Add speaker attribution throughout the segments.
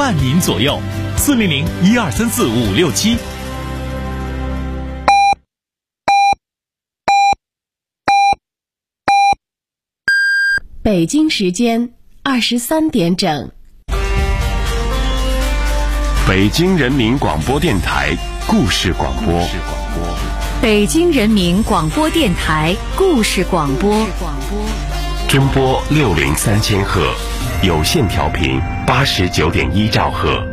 Speaker 1: 万名左右。400-1234-567。
Speaker 2: 北京时间23点整。
Speaker 3: 北京人民广播电台故事广播。
Speaker 4: 北京人民广播电台故事广播。
Speaker 3: 中波603000赫，有线调频89.1兆赫。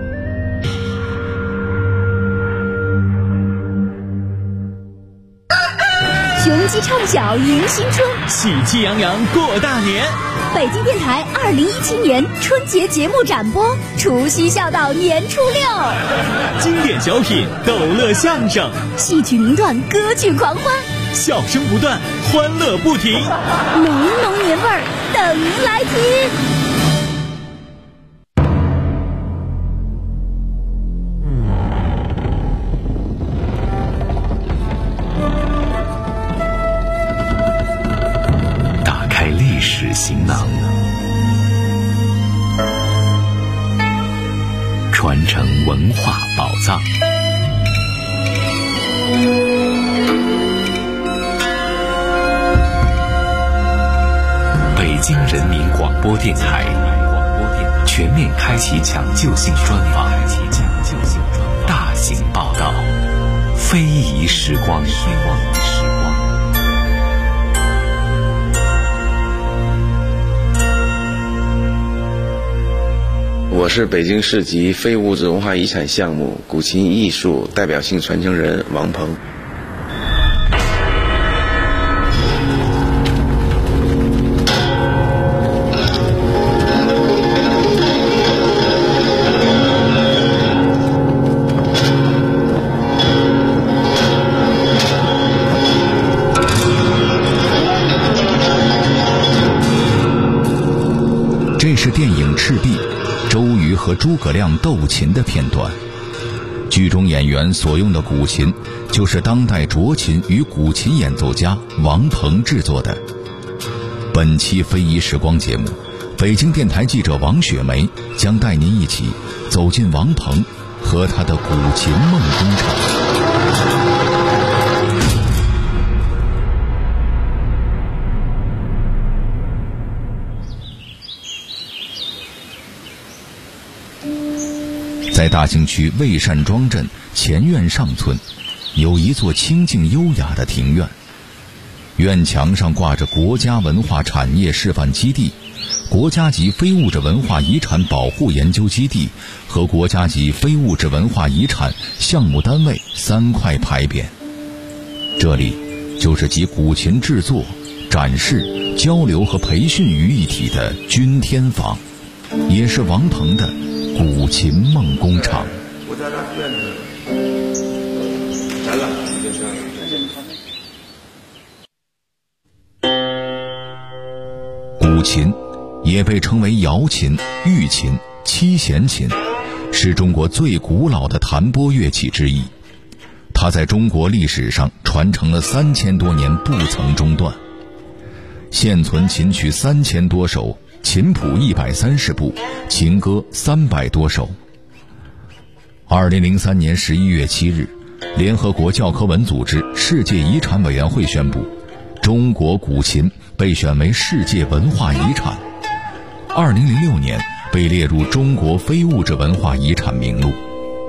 Speaker 5: 雄鸡唱晓迎新春，
Speaker 1: 喜气洋洋过大年。
Speaker 5: 北京电台2017年春节节目展播，除夕笑到年初6。
Speaker 1: 经典小品、逗乐相声、
Speaker 5: 戏曲名段、歌剧狂欢，
Speaker 1: 笑声不断，欢乐不停，
Speaker 5: 浓浓年味儿等您来听。
Speaker 3: 历史行囊，传承文化宝藏。北京人民广播电台全面开启抢救性专访，大型报道，非遗时光。
Speaker 6: 我是北京市级非物质文化遗产项目古琴艺术代表性传承人王鹏。
Speaker 7: 这是电影《赤壁》周瑜和诸葛亮斗琴的片段，剧中演员所用的古琴就是当代斫琴与古琴演奏家王鹏制作的。本期非遗时光节目，北京电台记者王雪梅将带您一起走进王鹏和他的古琴梦工厂。在大兴区魏善庄镇前院上村，有一座清静优雅的庭院，院墙上挂着国家文化产业示范基地、国家级非物质文化遗产保护研究基地和国家级非物质文化遗产项目单位3块牌匾。这里就是集古琴制作、展示、交流和培训于一体的君天坊，也是王鹏的古琴梦工厂。
Speaker 6: 我在那院子来了，
Speaker 7: 古琴也被称为瑶琴、玉琴、七弦琴，是中国最古老的弹拨乐器之一。它在中国历史上传承了3000多年，不曾中断。现存琴曲3000多首，琴谱130部，琴歌300多首。2003年11月7日，联合国教科文组织世界遗产委员会宣布，中国古琴被选为世界文化遗产。2006年被列入中国非物质文化遗产名录。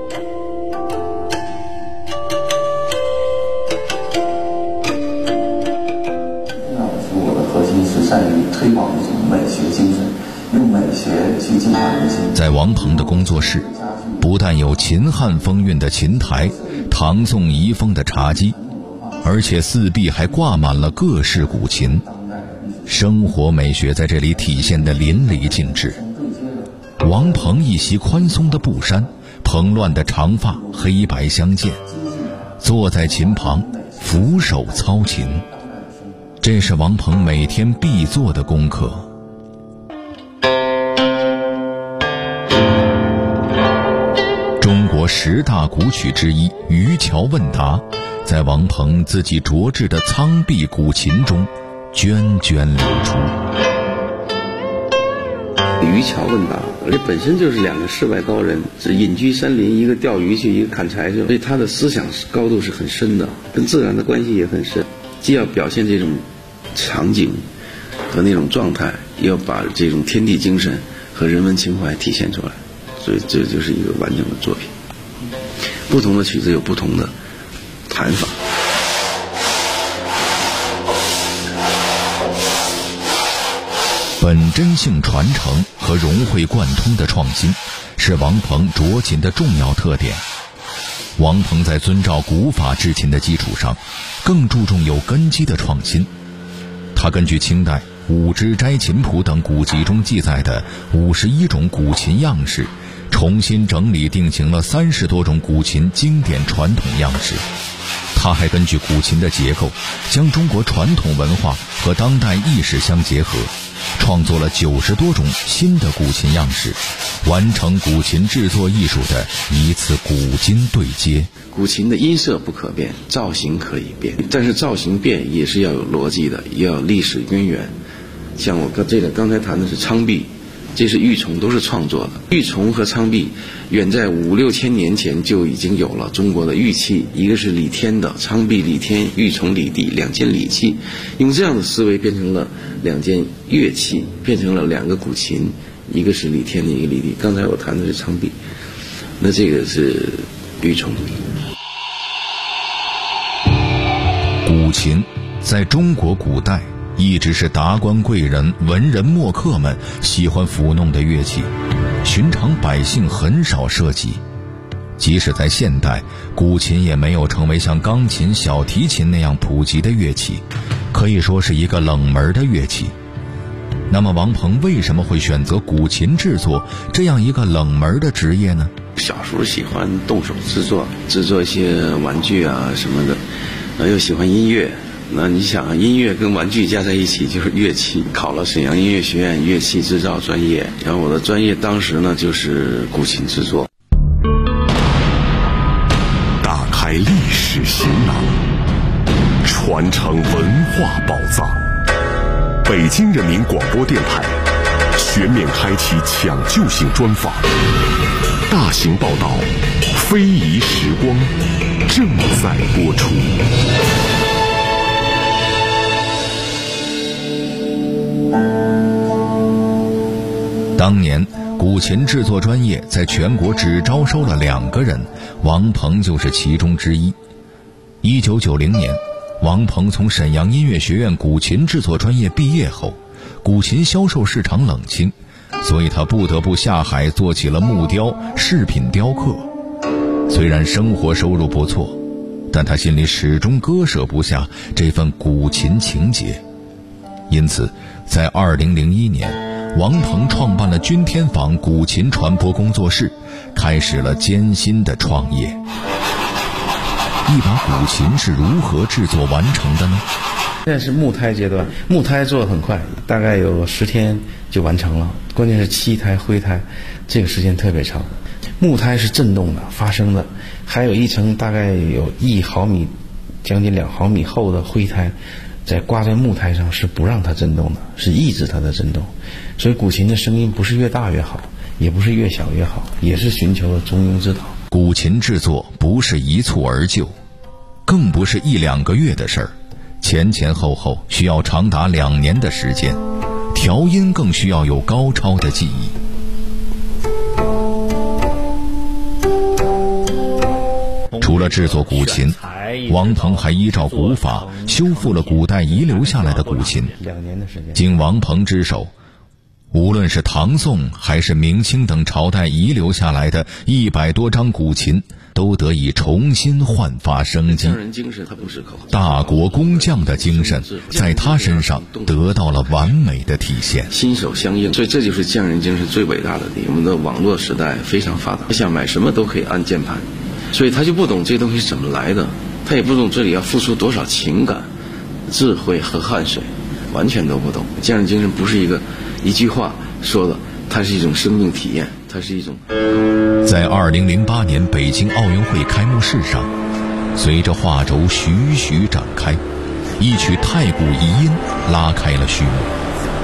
Speaker 8: 我的核心是善于推广一种美学精神，用美学去净化人心。
Speaker 7: 在王鹏的工作室，不但有秦汉风韵的琴台、唐宋遗风的茶几，而且四壁还挂满了各式古琴，生活美学在这里体现得淋漓尽致。王鹏一袭宽松的布衫，蓬乱的长发黑白相间，坐在琴旁俯首操琴，这是王鹏每天必做的功课。中国10大古曲之一《渔樵问答》，在王鹏自己琢制的苍壁古琴中涓涓流出。
Speaker 6: 渔樵问答这本身就是两个世外高人，是隐居山林，一个钓鱼去，一个砍柴去，所以他的思想高度是很深的，跟自然的关系也很深，既要表现这种场景和那种状态，也要把这种天地精神和人文情怀体现出来，所以这就是一个完整的作品。不同的曲子有不同的弹法。
Speaker 7: 本真性传承和融会贯通的创新是王鹏着琴的重要特点。王鹏在遵照古法制琴的基础上，更注重有根基的创新。他根据清代《五支斋琴谱》等古籍中记载的51种古琴样式，重新整理定型了30多种古琴经典传统样式。他还根据古琴的结构，将中国传统文化和当代意识相结合，创作了90多种新的古琴样式，完成古琴制作艺术的一次古今对接。
Speaker 6: 古琴的音色不可变，造型可以变，但是造型变也是要有逻辑的，也要有历史渊源。像我刚才谈的是昌璧，这是玉琮，都是创作的。玉琮和昌璧远在5、6千年前就已经有了中国的玉器，一个是李天的昌璧李天，玉琮李地，2件礼器，用这样的思维变成了2件乐器，变成了2个古琴，一个是李天的，一个李地。刚才我谈的是昌璧，那这个是玉琮。
Speaker 7: 古琴在中国古代一直是达官贵人、文人墨客们喜欢抚弄的乐器，寻常百姓很少涉及。即使在现代，古琴也没有成为像钢琴、小提琴那样普及的乐器，可以说是一个冷门的乐器。那么王鹏为什么会选择古琴制作这样一个冷门的职业呢？
Speaker 6: 小时候喜欢动手制作一些玩具啊什么的，然后又喜欢音乐。那你想，音乐跟玩具加在一起就是乐器。考了沈阳音乐学院乐器制造专业，然后我的专业当时呢就是古琴制作。
Speaker 9: 打开历史行囊，传承文化宝藏。北京人民广播电台全面开启抢救性专访，大型报道，非遗时光正在播出。
Speaker 7: 当年古琴制作专业在全国只招收了2个人，王鹏就是其中之一。1990年，王鹏从沈阳音乐学院古琴制作专业毕业后，古琴销售市场冷清，所以他不得不下海做起了木雕、饰品雕刻。虽然生活收入不错，但他心里始终割舍不下这份古琴情结。因此在2001年，王鹏创办了君天坊古琴传播工作室，开始了艰辛的创业。一把古琴是如何制作完成的呢？
Speaker 6: 现在是木胎阶段，木胎做得很快，大概有10天就完成了。关键是漆胎、灰胎，这个时间特别长。木胎是震动的、发声的，还有一层大概有1毫米、将近2毫米厚的灰胎，挂在木胎上是不让它震动的，是抑制它的震动。所以古琴的声音不是越大越好，也不是越小越好，也是寻求了中庸之道。
Speaker 7: 古琴制作不是一蹴而就，更不是1、2个月的事儿，前后后需要长达2年的时间，调音更需要有高超的技艺。除了制作古琴，王鹏还依照古法修复了古代遗留下来的古琴。经王鹏之手，无论是唐宋还是明清等朝代遗留下来的100多张古琴，都得以重新焕发生机。大国工匠的精神在他身上得到了完美的体现。
Speaker 6: 心手相应，所以这就是匠人精神最伟大的地方。我们的网络时代非常发达，想买什么都可以按键盘，所以他就不懂这东西怎么来的，他也不懂这里要付出多少情感、智慧和汗水，完全都不懂。匠人精神不是一句话说的，它是一种生命体验，它是一种。
Speaker 7: 在2008年北京奥运会开幕式上，随着画轴徐徐展开，一曲太古遗音拉开了序幕。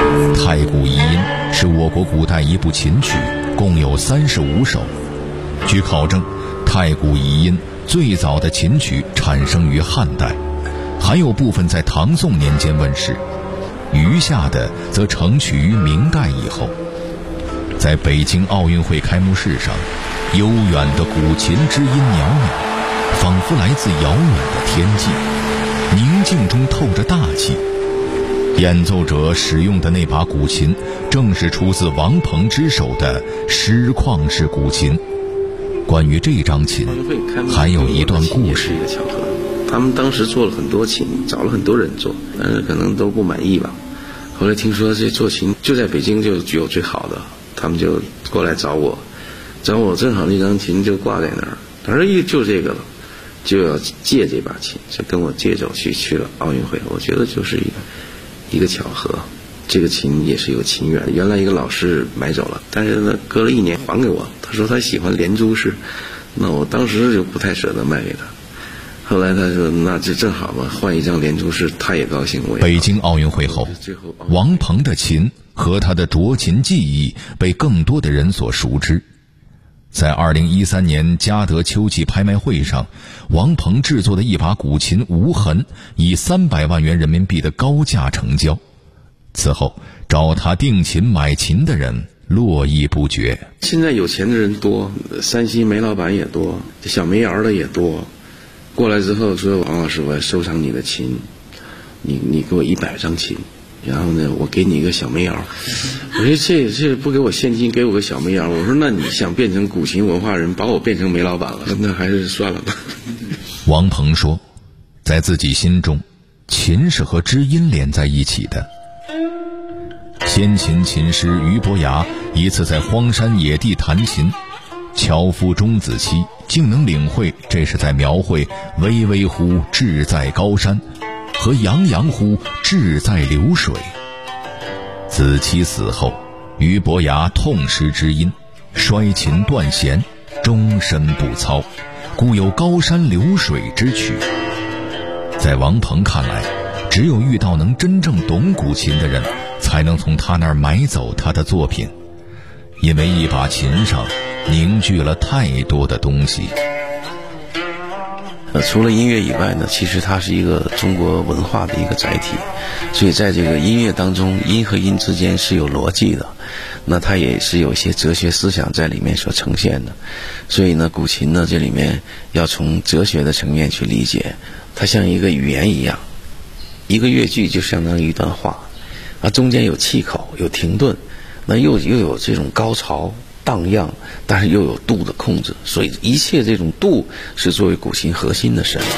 Speaker 7: 太鼓遗音是我国古代一部琴曲，共有35首。据考证，太鼓遗音最早的琴曲产生于汉代，还有部分在唐宋年间问世，余下的则成曲于明代以后。在北京奥运会开幕式上，悠远的古琴之音袅袅，仿佛来自遥远的天际，宁静中透着大气。演奏者使用的那把古琴，正是出自王鹏之手的狮旷式古琴。关于这张琴，还有一段故事。
Speaker 6: 一个巧合，他们当时做了很多琴，找了很多人做，但是可能都不满意吧。后来听说这做琴就在北京就有最好的，他们就过来找我，正好那张琴就挂在那儿，他说就这个了，就要借这把琴，就跟我借走去了奥运会。我觉得就是一个巧合。这个琴也是有琴缘，原来一个老师买走了，但是呢隔了1年还给我，他说他喜欢连珠式，那我当时就不太舍得卖给他。后来他说那就正好嘛，换一张连珠式，他也高兴，我也高兴。
Speaker 7: 北京奥运会后，王鹏的琴和他的斲琴技艺被更多的人所熟知。在2013年嘉德秋季拍卖会上，王鹏制作的一把古琴无痕以300万元人民币的高价成交。此后找他定琴买琴的人络绎不绝。
Speaker 6: 现在有钱的人多，山西煤老板也多，小煤窑的也多。过来之后说，王老师，我要收藏你的琴，你给我100张琴，然后呢我给你一个小煤窑。我说这不给我现金，给我个小煤窑。我说那你想变成古琴文化人，把我变成煤老板了，那还是算了吧。
Speaker 7: 王鹏说，在自己心中，琴是和知音连在一起的。先秦琴师俞伯牙一次在荒山野地弹琴，樵夫钟子期竟能领会这是在描绘巍巍乎志在高山和洋洋乎志在流水。子期死后，俞伯牙痛失知音，摔琴断弦，终身不操，故有高山流水之曲。在王鹏看来，只有遇到能真正懂古琴的人，才能从他那儿买走他的作品，因为一把琴上凝聚了太多的东西。
Speaker 6: 除了音乐以外呢，其实它是一个中国文化的一个载体，所以在这个音乐当中，音和音之间是有逻辑的，那它也是有一些哲学思想在里面所呈现的。所以呢，古琴呢这里面要从哲学的层面去理解，它像一个语言一样，一个乐句就相当于一段话，中间有气口，有停顿，那又有这种高潮荡漾，但是又有度的控制，所以一切这种度是作为古琴核心的神。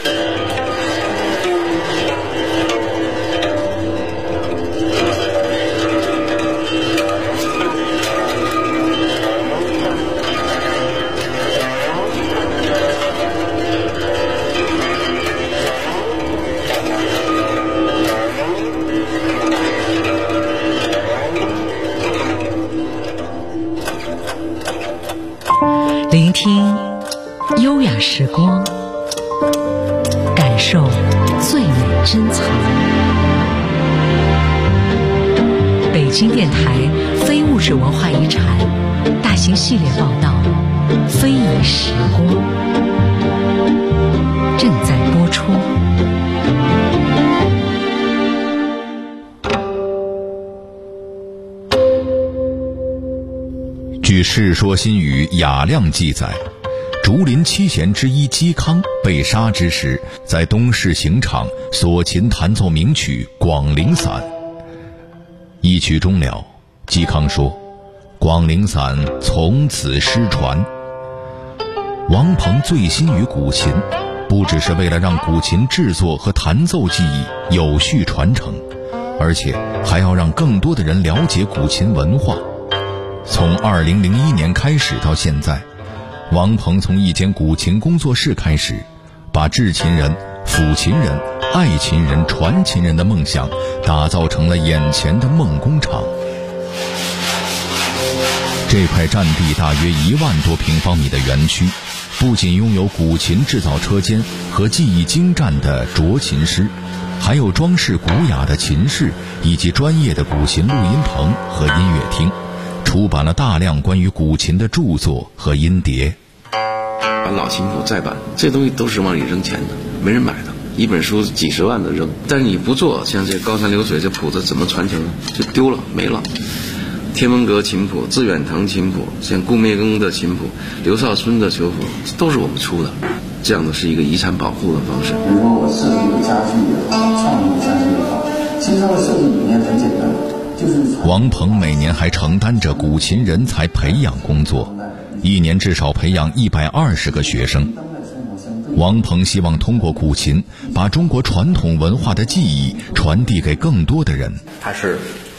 Speaker 4: 聆听优雅时光，感受最美珍藏。北京电台非物质文化遗产大型系列报道《非遗时光》正在播出。
Speaker 7: 据《世说新语·雅量》记载，竹林七贤之一嵇康被杀之时，在东市刑场索琴弹奏名曲《广陵散》。一曲终了，嵇康说：“广陵散从此失传。”王鹏醉心于古琴，不只是为了让古琴制作和弹奏技艺有序传承，而且还要让更多的人了解古琴文化。从2001年开始到现在，王鹏从一间古琴工作室开始，把制琴人、抚琴人、爱琴人、传琴人的梦想打造成了眼前的梦工厂。 这块占地大约1万多平方米的园区，不仅拥有古琴制造车间和技艺精湛的斫琴师，还有装饰古雅的琴室以及专业的古琴录音棚和音乐厅，出版了大量关于古琴的著作和音碟。
Speaker 6: 把老琴谱再版，这东西都是往里扔钱的，没人买的，一本书几十万的扔。但是你不做，像这高山流水这谱子怎么传承呢？就丢了，没了。天文阁琴谱、致远堂琴谱，像顾灭庚的琴谱、刘少春的球谱，都是我们出的。这样的是一个遗产保护的方式。
Speaker 8: 比如说我设计一个家具也好，创意家具也好，其实它的设计理念很简单，就是
Speaker 7: 王鹏每年还承担着古琴人才培养工作，一年至少培养120个学生。王鹏希望通过古琴，把中国传统文化的技艺传递给更多的人。
Speaker 10: 他是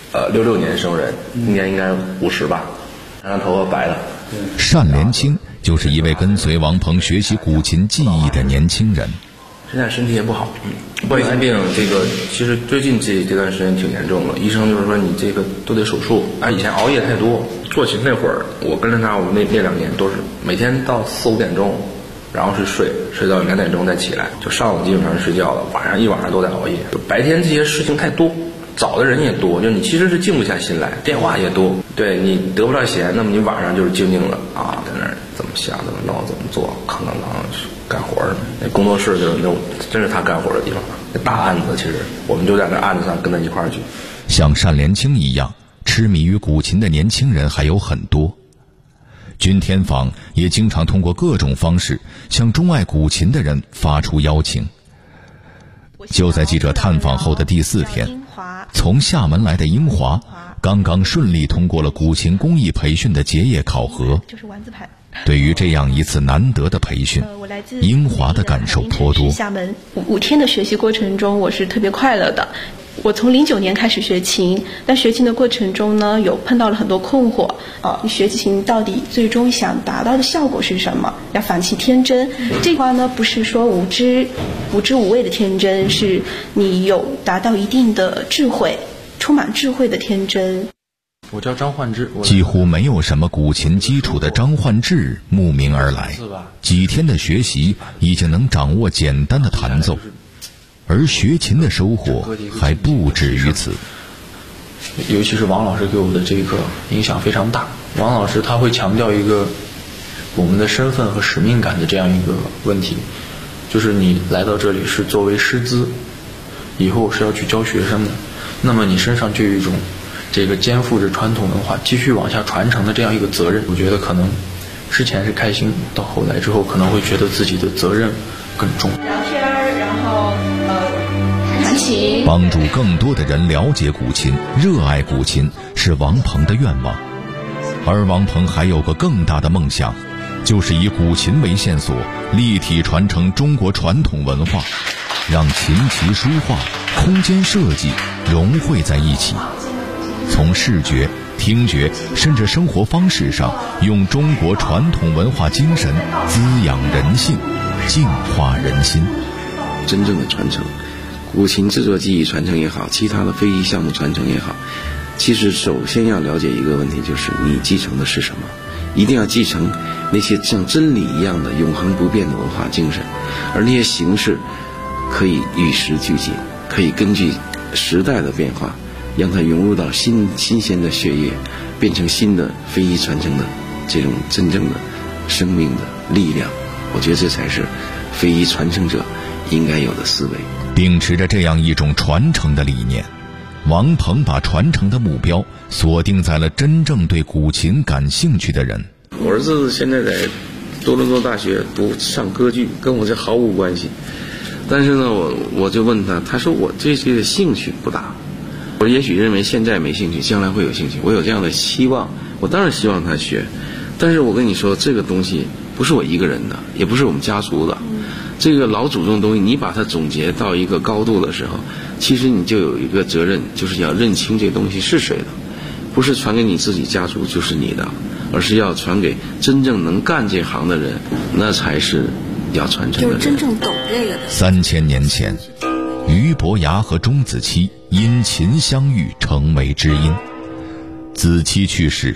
Speaker 10: 66年生人，今年应该50吧，然后头发白了。
Speaker 7: 单连清就是一位跟随王鹏学习古琴技艺的年轻人。
Speaker 10: 现在身体也不好，冠心病这个其实最近这段时间挺严重的，医生就是说你这个都得手术。以前熬夜太多，做琴那会儿，我跟着他，我那2年都是每天到4、5点钟，然后睡到2点钟再起来，就上午基本上是睡觉了，晚上一晚上都在熬夜。就白天这些事情太多，找的人也多，就你其实是静不下心来，电话也多，对你得不到闲，那么你晚上就是静静了啊，在那儿怎么想怎么弄怎么做，吭干活儿。那工作室就是那真是他干活的地方。那大案子其实我们就在那案子上跟他一块儿去。
Speaker 7: 像单连清一样痴迷于古琴的年轻人还有很多。君天坊也经常通过各种方式向钟爱古琴的人发出邀请。就在记者探访后的第4天，从厦门来的英华刚刚顺利通过了古琴工艺培训的结业考核。对于这样一次难得的培训，英华的感受颇多。
Speaker 11: 厦门5天的学习过程中，我是特别快乐的。我从09年开始学琴，但学琴的过程中呢，有碰到了很多困惑。你学琴到底最终想达到的效果是什么？要放弃天真。这话呢，不是说无知无畏的天真，是你有达到一定的智慧，充满智慧的天真。
Speaker 12: 我叫张焕志。
Speaker 7: 几乎没有什么古琴基础的张焕志慕名而来，几天的学习已经能掌握简单的弹奏，而学琴的收获还不止于此。
Speaker 12: 尤其是王老师给我的这个影响非常大。王老师他会强调一个我们的身份和使命感的这样一个问题，就是你来到这里是作为师资，以后是要去教学生的，那么你身上就有一种这个肩负着传统文化继续往下传承的这样一个责任。我觉得可能之前是开心，到后来之后可能会觉得自己的责任更重。
Speaker 11: 聊天，然后弹琴，
Speaker 7: 帮助更多的人了解古琴、热爱古琴是王鹏的愿望。而王鹏还有个更大的梦想，就是以古琴为线索，立体传承中国传统文化，让琴棋书画、空间设计融汇在一起。从视觉、听觉甚至生活方式上，用中国传统文化精神滋养人性，净化人心。
Speaker 6: 真正的传承，古琴制作技艺传承也好，其他的非遗项目传承也好，其实首先要了解一个问题，就是你继承的是什么。一定要继承那些像真理一样的永恒不变的文化精神，而那些形式可以与时俱进，可以根据时代的变化，让它融入到新鲜的血液，变成新的非遗传承的这种真正的生命的力量。我觉得这才是非遗传承者应该有的思维。
Speaker 7: 秉持着这样一种传承的理念，王鹏把传承的目标锁定在了真正对古琴感兴趣的人。
Speaker 6: 我儿子现在在多伦多大学上歌剧，跟我这毫无关系。但是呢，我就问他，他说我对这个兴趣不大。我也许认为现在没兴趣，将来会有兴趣，我有这样的期望，我当然希望他学。但是我跟你说，这个东西不是我一个人的，也不是我们家族的。这个老祖宗的东西，你把它总结到一个高度的时候，其实你就有一个责任，就是要认清这东西是谁的，不是传给你自己家族就是你的，而是要传给真正能干这行的人，那才是要传承的人。
Speaker 13: 就是真正懂这个的。
Speaker 7: 3000年前，俞伯牙和钟子期因琴相遇，成为知音。子期去世，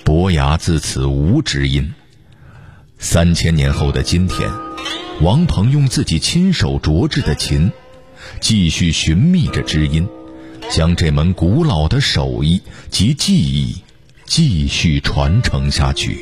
Speaker 7: 伯牙自此无知音。3000年后的今天，王鹏用自己亲手琢制的琴，继续寻觅着知音，将这门古老的手艺及技艺继续传承下去。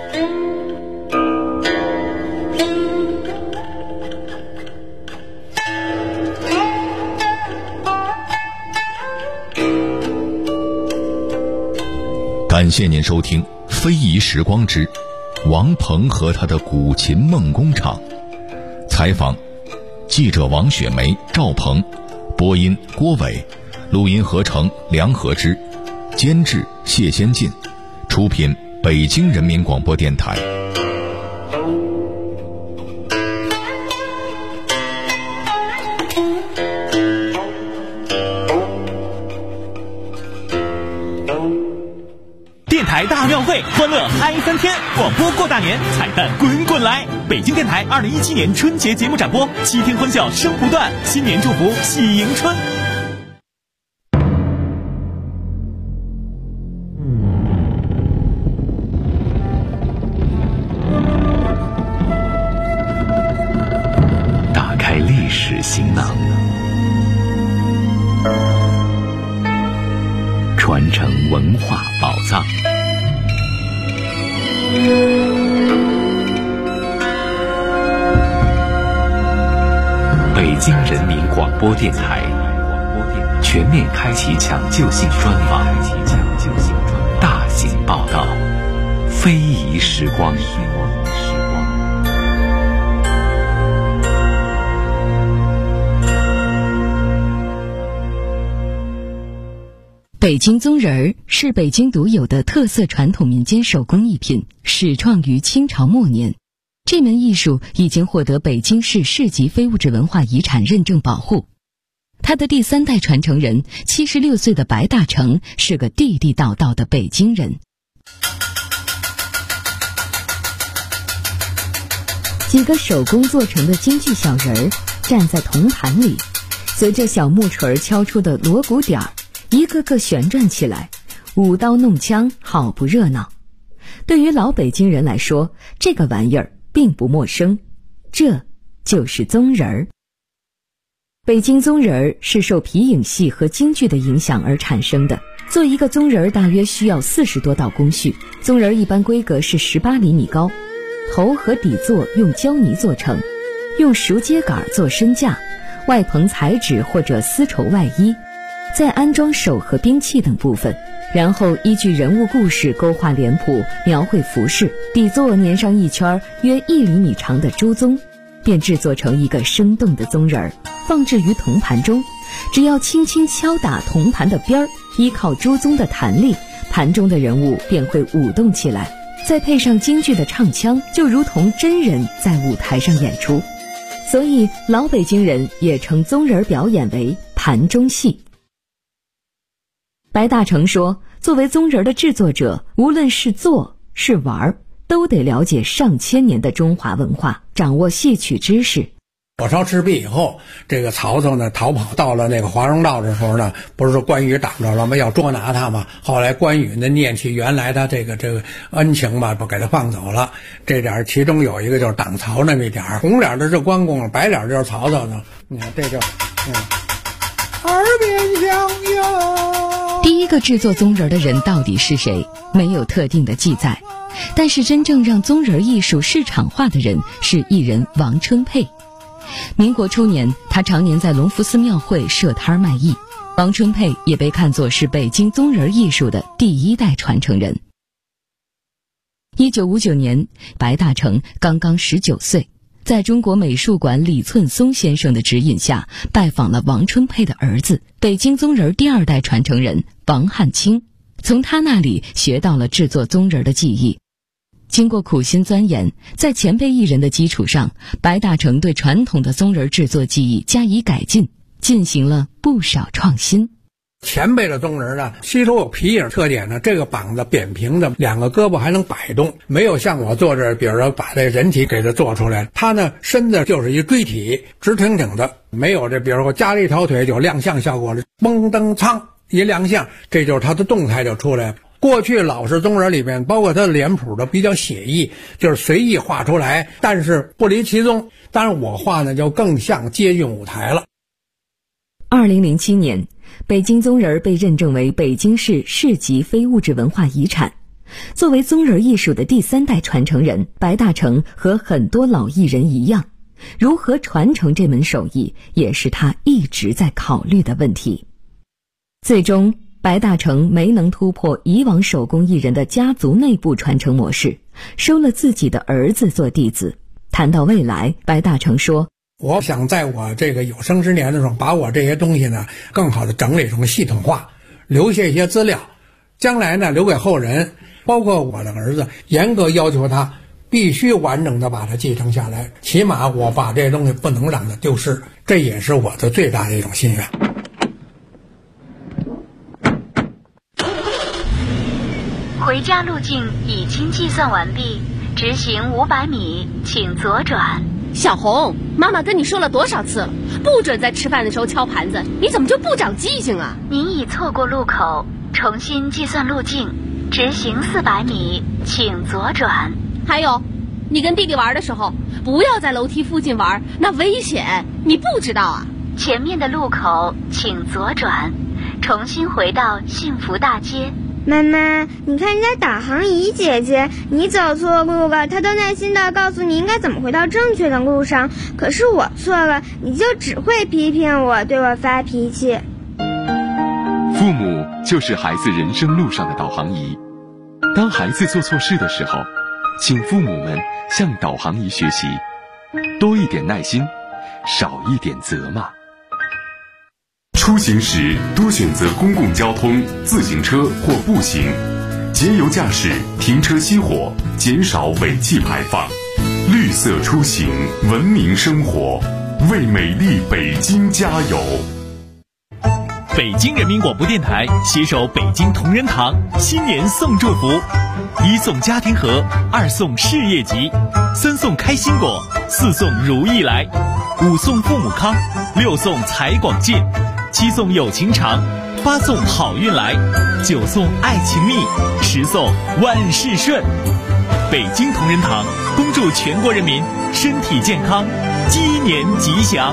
Speaker 7: 感谢您收听《非遗时光之王鹏和他的古琴梦工厂》。采访记者王雪梅、赵鹏，播音郭伟，录音合成梁和之，监制谢先进，出品北京人民广播电台。
Speaker 1: 电台大庙会，欢乐嗨3天，广播过大年，彩蛋滚滚来！北京电台2017年春节节目展播，7天欢笑声不断，新年祝福喜迎春。
Speaker 3: 打开历史行囊，传承文化宝藏。北京人民广播电台全面开启抢救性专访，大型报道，非遗时光。
Speaker 4: 北京宗人儿是北京独有的特色传统民间手工艺品，始创于清朝末年。这门艺术已经获得北京市市级非物质文化遗产认证保护。他的第3代传承人76岁的白大成是个地地道道的北京人。几个手工做成的京剧小人儿站在铜盘里，随着小木锤敲出的锣鼓点儿，一个个旋转起来，舞刀弄枪，好不热闹。对于老北京人来说，这个玩意儿并不陌生，这就是宗人儿。北京宗人儿是受皮影戏和京剧的影响而产生的。做一个宗人儿大约需要40多道工序，宗人儿一般规格是18厘米高，头和底座用胶泥做成，用熟秸秆做身架，外棚彩纸或者丝绸外衣，再安装手和兵器等部分，然后依据人物故事勾画脸谱，描绘服饰，底座粘上一圈约1厘米长的猪鬃，便制作成一个生动的宗人儿，放置于铜盘中。只要轻轻敲打铜盘的边儿，依靠猪鬃的弹力，盘中的人物便会舞动起来，再配上京剧的唱腔，就如同真人在舞台上演出。所以老北京人也称宗人表演为盘中戏。白大成说，作为宗人的制作者，无论是做是玩，都得了解上千年的中华文化，掌握戏曲知识。
Speaker 13: 火烧赤壁以后，这个曹操呢逃跑到了那个华容道的时候呢，不是说关羽挡着了吗？要捉拿他嘛。后来关羽呢念起原来他这个恩情嘛，不给他放走了。这点其中有一个就是挡曹那么一点，红脸的是关公，白脸就是曹操呢。你看这就耳边响哟。
Speaker 4: 第一个制作宗人的人到底是谁？没有特定的记载，但是真正让宗人艺术市场化的人是艺人王春佩。民国初年，他常年在隆福寺庙会设摊卖艺。王春佩也被看作是北京宗人艺术的第1代传承人。1959年，白大成刚刚19岁，在中国美术馆李寸松先生的指引下，拜访了王春佩的儿子，北京宗人第2代传承人王汉卿，从他那里学到了制作宗人的技艺。经过苦心钻研，在前辈艺人的基础上，白大成对传统的宗人制作技艺加以改进，进行了不少创新。
Speaker 13: 前辈的宗人呢，吸收有皮影特点呢，这个膀子扁平的，2个胳膊还能摆动，没有像我做这，比如说把这人体给它做出来，他呢身子就是一锥体，直挺挺的，没有这比如说加了一条腿就亮相效果了，嘣噔苍一亮相，这就是他的动态就出来。 过去老式宗人里面，包括他的脸谱都比较写意，就是随意画出来，但是不离其宗。当然我画呢就更像接近舞台了。
Speaker 4: 2007年，北京宗人被认证为北京市市级非物质文化遗产。作为宗人艺术的第3代传承人，白大成和很多老艺人一样，如何传承这门手艺也是他一直在考虑的问题。最终白大成没能突破以往手工艺人的家族内部传承模式，收了自己的儿子做弟子。谈到未来，白大成说，
Speaker 13: 我想在我这个有生之年的时候，把我这些东西呢更好的整理成系统化，留下一些资料，将来呢留给后人，包括我的儿子，严格要求他必须完整的把它继承下来，起码我把这些东西不能让它丢失，这也是我的最大的一种心愿。
Speaker 14: 回家路径已经计算完毕，直行500米，请左转。
Speaker 15: 小红，妈妈跟你说了多少次了，不准在吃饭的时候敲盘子，你怎么就不长记性啊？
Speaker 14: 您已错过路口，重新计算路径，直行400米，请左转。
Speaker 15: 还有，你跟弟弟玩的时候，不要在楼梯附近玩，那危险，你不知道啊？
Speaker 14: 前面的路口请左转，重新回到幸福大街。
Speaker 16: 妈妈，你看人家导航仪姐姐，你走错路了，她都耐心地告诉你应该怎么回到正确的路上，可是我错了，你就只会批评我，对我发脾气。
Speaker 17: 父母就是孩子人生路上的导航仪，当孩子做错事的时候，请父母们向导航仪学习，多一点耐心，少一点责骂。
Speaker 9: 出行时多选择公共交通、自行车或步行，节油驾驶，停车熄火，减少尾气排放。绿色出行，文明生活，为美丽北京加油。
Speaker 1: 北京人民广播电台携手北京同仁堂新年送祝福：1送家庭和，2送事业吉，3送开心果，4送如意来，5送父母康，6送财广进，7送有情长，8送好运来，9送爱情蜜，10送万事顺。北京同仁堂恭祝全国人民身体健康，鸡年吉祥。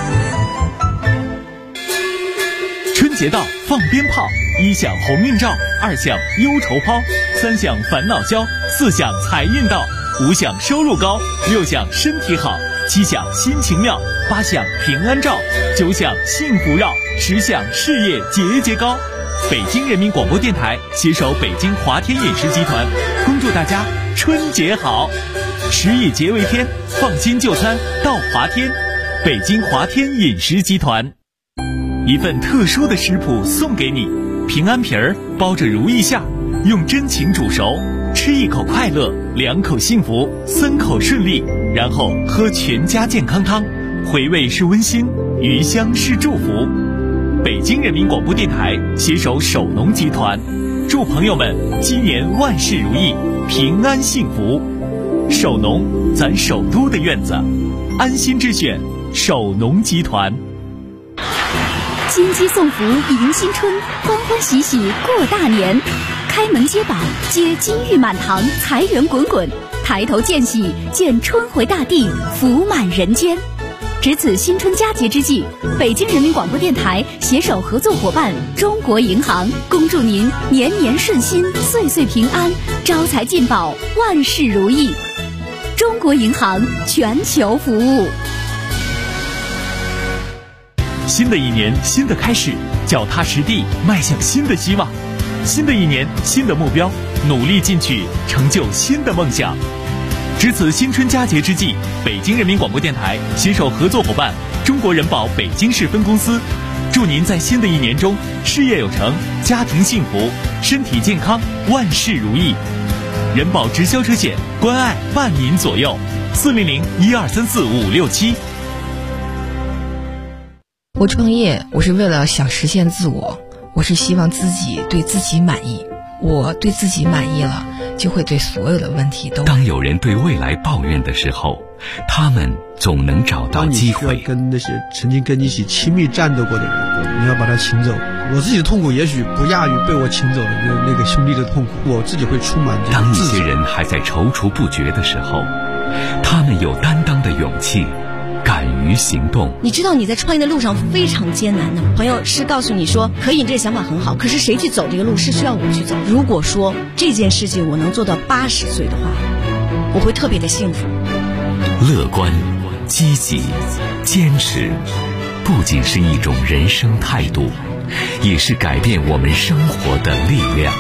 Speaker 1: 春节到，放鞭炮，1响鸿运照，2响忧愁抛，3响烦恼消，4响财运到，5响收入高，6响身体好，7响心情妙，8响平安照，9响幸福绕，10响事业节节高。北京人民广播电台携手北京华天饮食集团，恭祝大家春节好！食以节为天，放心就餐到华天。北京华天饮食集团，一份特殊的食谱送给你：平安皮儿包着如意馅，用真情煮熟，吃1口快乐，2口幸福，3口顺利，然后喝全家健康汤，回味是温馨，余香是祝福。北京人民广播电台携手首农集团，祝朋友们今年万事如意，平安幸福。首农，咱首都的院子，安心之选，首农集团。
Speaker 5: 金鸡送福迎新春，欢欢喜喜过大年。开门接宝，接金玉满堂，财源滚滚；抬头见喜，见春回大地，福满人间。值此新春佳节之际，北京人民广播电台携手合作伙伴中国银行，恭祝您年年顺心，岁岁平安，招财进宝，万事如意。中国银行全球服务。
Speaker 1: 新的一年，新的开始，脚踏实地，迈向新的希望。新的一年，新的目标，努力进取，成就新的梦想。值此新春佳节之际，北京人民广播电台携手合作伙伴中国人保北京市分公司，祝您在新的一年中事业有成，家庭幸福，身体健康，万事如意。人保直销车险，关爱伴您左右，400-1234-567。
Speaker 18: 我创业，我是为了想实现自我，我是希望自己对自己满意。我对自己满意了，就会对所有的问题都。
Speaker 3: 当有人对未来抱怨的时候，他们总能找到机会。
Speaker 19: 当你需要跟那些曾经跟你一起亲密战斗过的人，你要把他请走， 我自己的痛苦也许不亚于被我请走的那个兄弟的痛苦，我自己会充满这个
Speaker 3: 当一
Speaker 19: 自责。
Speaker 3: 些人还在踌躇不决的时候，他们有担当的勇气，敢于行动。
Speaker 20: 你知道你在创业的路上非常艰难的，朋友是告诉你说可以，这个想法很好，可是谁去走这个路是需要我去走。如果说这件事情我能做到80岁的话，我会特别的幸福。
Speaker 3: 乐观、积极、坚持，不仅是一种人生态度，也是改变我们生活的力量。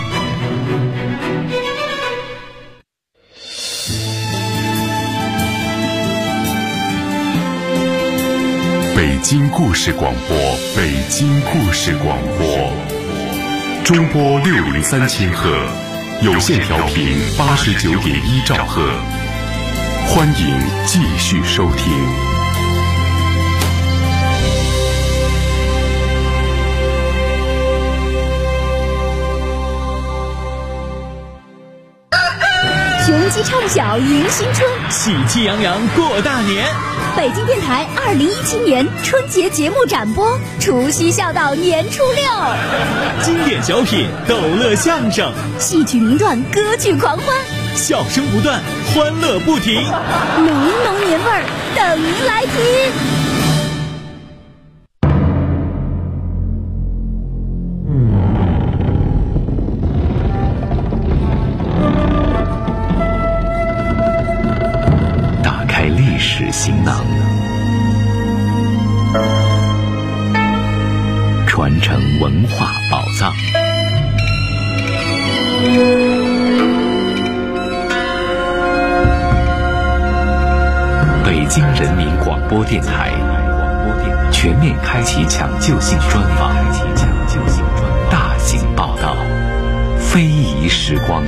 Speaker 9: 北京故事广播，北京故事广播，中波603千赫，有线调频89.1兆赫，欢迎继续收听。
Speaker 5: 雄鸡唱晓迎新春，
Speaker 1: 喜气洋洋过大年。
Speaker 5: 北京电台2017年春节节目展播，除夕笑到年初6，
Speaker 1: 经典小品、逗乐相声、
Speaker 5: 戏曲名段、歌剧狂欢，
Speaker 1: 笑声不断，欢乐不停，
Speaker 5: 浓浓年味儿等您来听。
Speaker 3: 行囊，传承文化宝藏。北京人民广播电台全面开启抢救性专访，大型报道，非遗时光。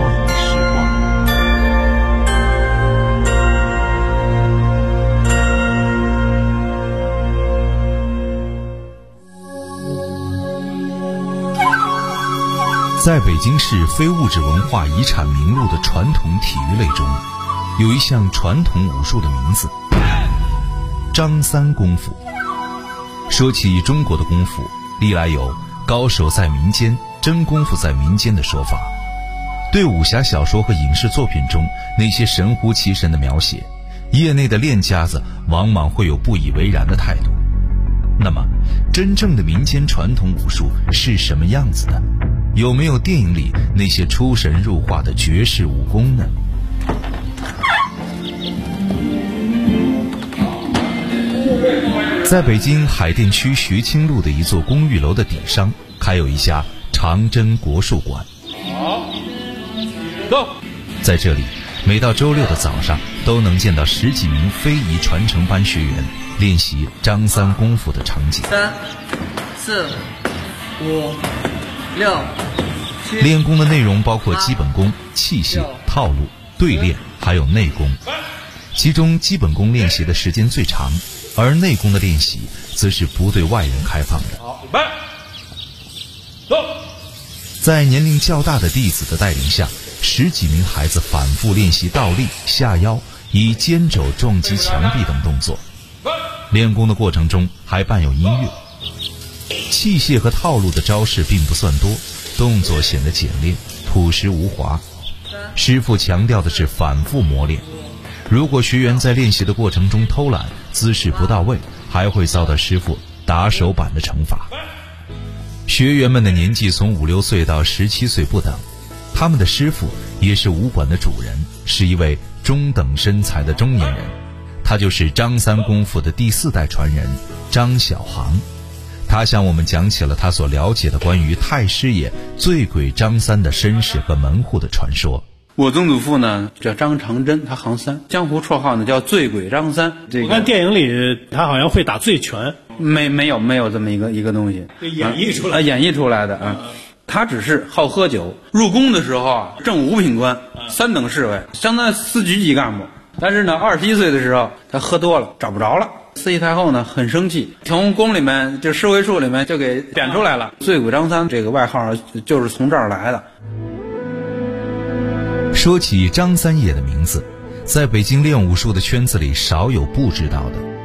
Speaker 7: 在北京市非物质文化遗产名录的传统体育类中，有一项传统武术的名字——张三功夫。说起中国的功夫，历来有高手在民间，真功夫在民间的说法。对武侠小说和影视作品中那些神乎其神的描写，业内的练家子往往会有不以为然的态度。那么，真正的民间传统武术是什么样子的？有没有电影里那些出神入化的绝世武功呢？在北京海淀区徐清路的一座公寓楼的顶上，开有一家长征国术馆。
Speaker 21: 好，走。
Speaker 7: 在这里，每到周六的早上，都能见到10几名非遗传承班学员练习张三功夫的场景。
Speaker 21: 3、4、5、6。
Speaker 7: 练功的内容包括基本功、器械、套路、对练，还有内功。其中基本功练习的时间最长，而内功的练习则是不对外人开放的。
Speaker 21: 好，准备，走。
Speaker 7: 在年龄较大的弟子的带领下，10几名孩子反复练习倒立、下腰、以肩肘撞击墙壁等动作。练功的过程中还伴有音乐。器械和套路的招式并不算多，动作显得简练、朴实无华。师傅强调的是反复磨练。如果学员在练习的过程中偷懒，姿势不到位，还会遭到师傅打手板的惩罚。学员们的年纪从5、6岁到17岁不等，他们的师傅也是武馆的主人，是一位中等身材的中年人，他就是张三功夫的第4代传人张小航。他向我们讲起了他所了解的关于太师爷醉鬼张三的身世和门户的传说。
Speaker 21: 我曾祖父呢叫张长真，他行三，江湖绰号呢叫醉鬼张三。
Speaker 22: 我看电影里他好像会打醉拳，
Speaker 21: 没有这么一个东西，
Speaker 22: 演绎
Speaker 21: 出来的啊。他只是好喝酒，入宫的时候啊正5品官，3等侍卫，相当于司局级干部。但是呢21岁的时候他喝多了找不着了，慈禧太后呢很生气，从宫里面就侍卫处里面就给贬出来了。醉鬼张三这个外号就是从这儿来的。
Speaker 7: 说起张三爷的名字，在北京练武术的圈子里少有不知道的。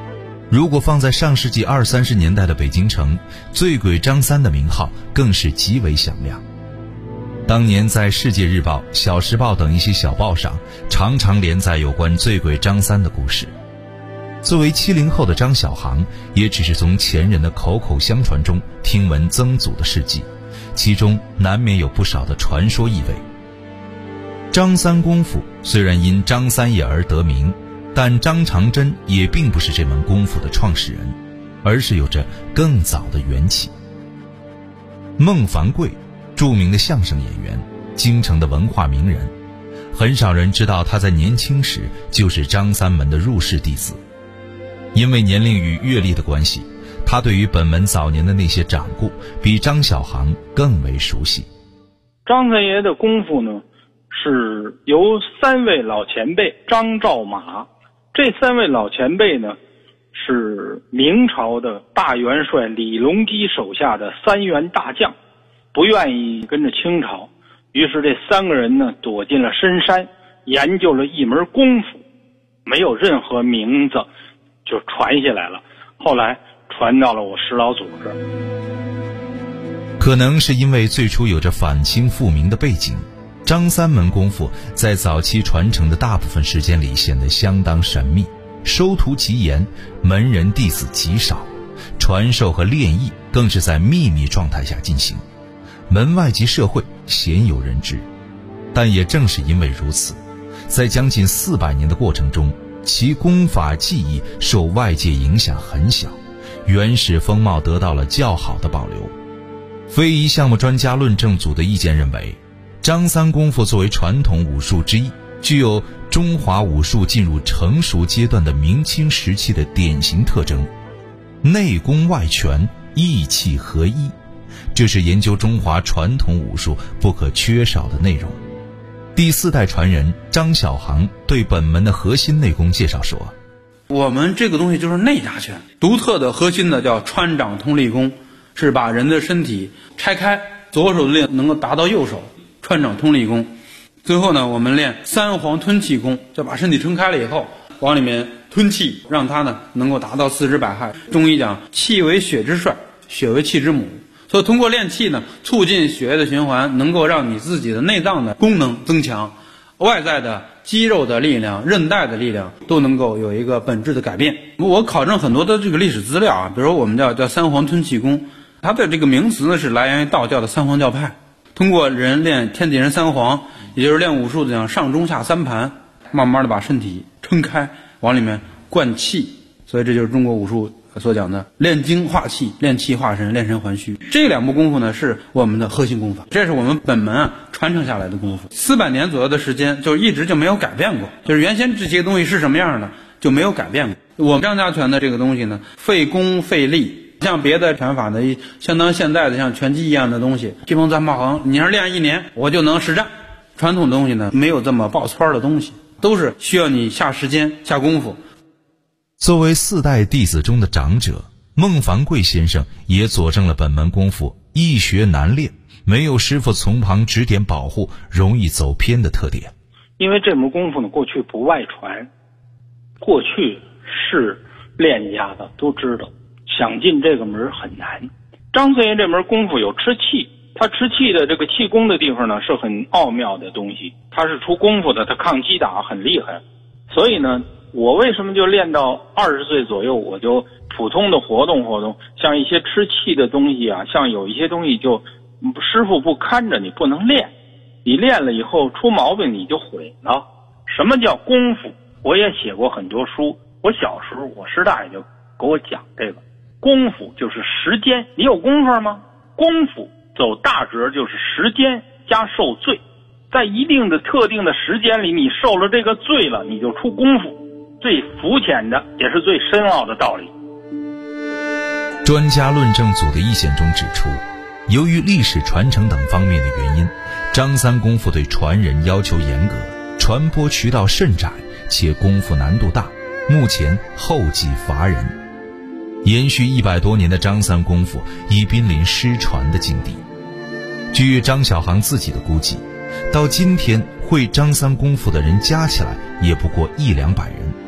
Speaker 7: 如果放在上世纪20、30年代的北京城，醉鬼张三的名号更是极为响亮。当年在《世界日报》《小时报》等一些小报上，常常连载有关醉鬼张三的故事。作为70后的张小航，也只是从前人的口口相传中听闻曾祖的事迹，其中难免有不少的传说意味。张三功夫虽然因张三爷而得名，但张长真也并不是这门功夫的创始人，而是有着更早的缘起。孟凡贵，著名的相声演员，京城的文化名人，很少人知道他在年轻时就是张三门的入室弟子。因为年龄与阅历的关系，他对于本门早年的那些掌故比张小航更为熟悉。
Speaker 2: 张三爷的功夫呢，是由3位老前辈张赵马，这3位老前辈呢是明朝的大元帅李隆基手下的3员大将，不愿意跟着清朝，于是这3个人呢躲进了深山，研究了一门功夫，没有任何名字就传下来了，后来传到了我师老祖这儿。
Speaker 7: 可能是因为最初有着反清复明的背景，张三门功夫在早期传承的大部分时间里显得相当神秘，收徒极严，门人弟子极少，传授和练艺更是在秘密状态下进行，门外及社会鲜有人知。但也正是因为如此，在将近400年的过程中，其功法技艺受外界影响很小，原始风貌得到了较好的保留。非遗项目专家论证组的意见认为，张三功夫作为传统武术之一，具有中华武术进入成熟阶段的明清时期的典型特征，内功外权，意气合一，这是研究中华传统武术不可缺少的内容。第4代传人张小航对本门的核心内功介绍说，
Speaker 21: 我们这个东西就是内家拳，独特的核心的叫穿掌通力功，是把人的身体拆开，左手的力能够达到右手，穿掌通力功。最后呢，我们练3黄吞气功，就把身体撑开了以后往里面吞气，让它呢能够达到四肢百骸。中医讲气为血之帅，血为气之母，所以通过练气呢，促进血液的循环，能够让你自己的内脏的功能增强，外在的肌肉的力量、韧带的力量都能够有一个本质的改变。我考证很多的这个历史资料啊，比如说我们叫3黄吞气功，它的这个名词呢是来源于道教的3黄教派，通过人练天地人3黄，也就是练武术的讲上中下3盘，慢慢的把身体撑开，往里面灌气，所以这就是中国武术所讲的练精化气、练气化神、练神还虚。这2部功夫呢是我们的核心功法，这是我们本门传承下来的功夫，400年左右的时间就一直就没有改变过，就是原先这些东西是什么样的就没有改变过。我们张家拳的这个东西呢，费功费力，像别的拳法呢相当现代的像拳击一样的东西，疾风三炮横，你要是练1年我就能实战。传统的东西呢没有这么抱圈的东西，都是需要你下时间下功夫。
Speaker 7: 作为4代弟子中的长者，孟凡贵先生也佐证了本门功夫易学难练，没有师傅从旁指点保护，容易走偏的特点。
Speaker 2: 因为这门功夫呢过去不外传，过去是练家的都知道，想进这个门很难。张三爷这门功夫有吃气，他吃气的这个气功的地方呢是很奥妙的东西，他是出功夫的，他抗击打很厉害。所以呢，我为什么就练到20岁左右，我就普通的活动，像一些吃气的东西啊，像有一些东西就师傅不看着你不能练，你练了以后出毛病你就毁了。什么叫功夫？我也写过很多书，我小时候我师大爷就给我讲这个功夫就是时间，你有功夫吗？功夫走大折就是时间加受罪，在一定的特定的时间里，你受了这个罪了，你就出功夫。最肤浅的也是最深奥的道理。
Speaker 7: 专家论证组的意见中指出，由于历史传承等方面的原因，张三功夫对传人要求严格，传播渠道甚窄，且功夫难度大，目前后继乏人。延续100多年的张三功夫已濒临失传的境地。据张小航自己的估计，到今天会张三功夫的人加起来也不过100-200人。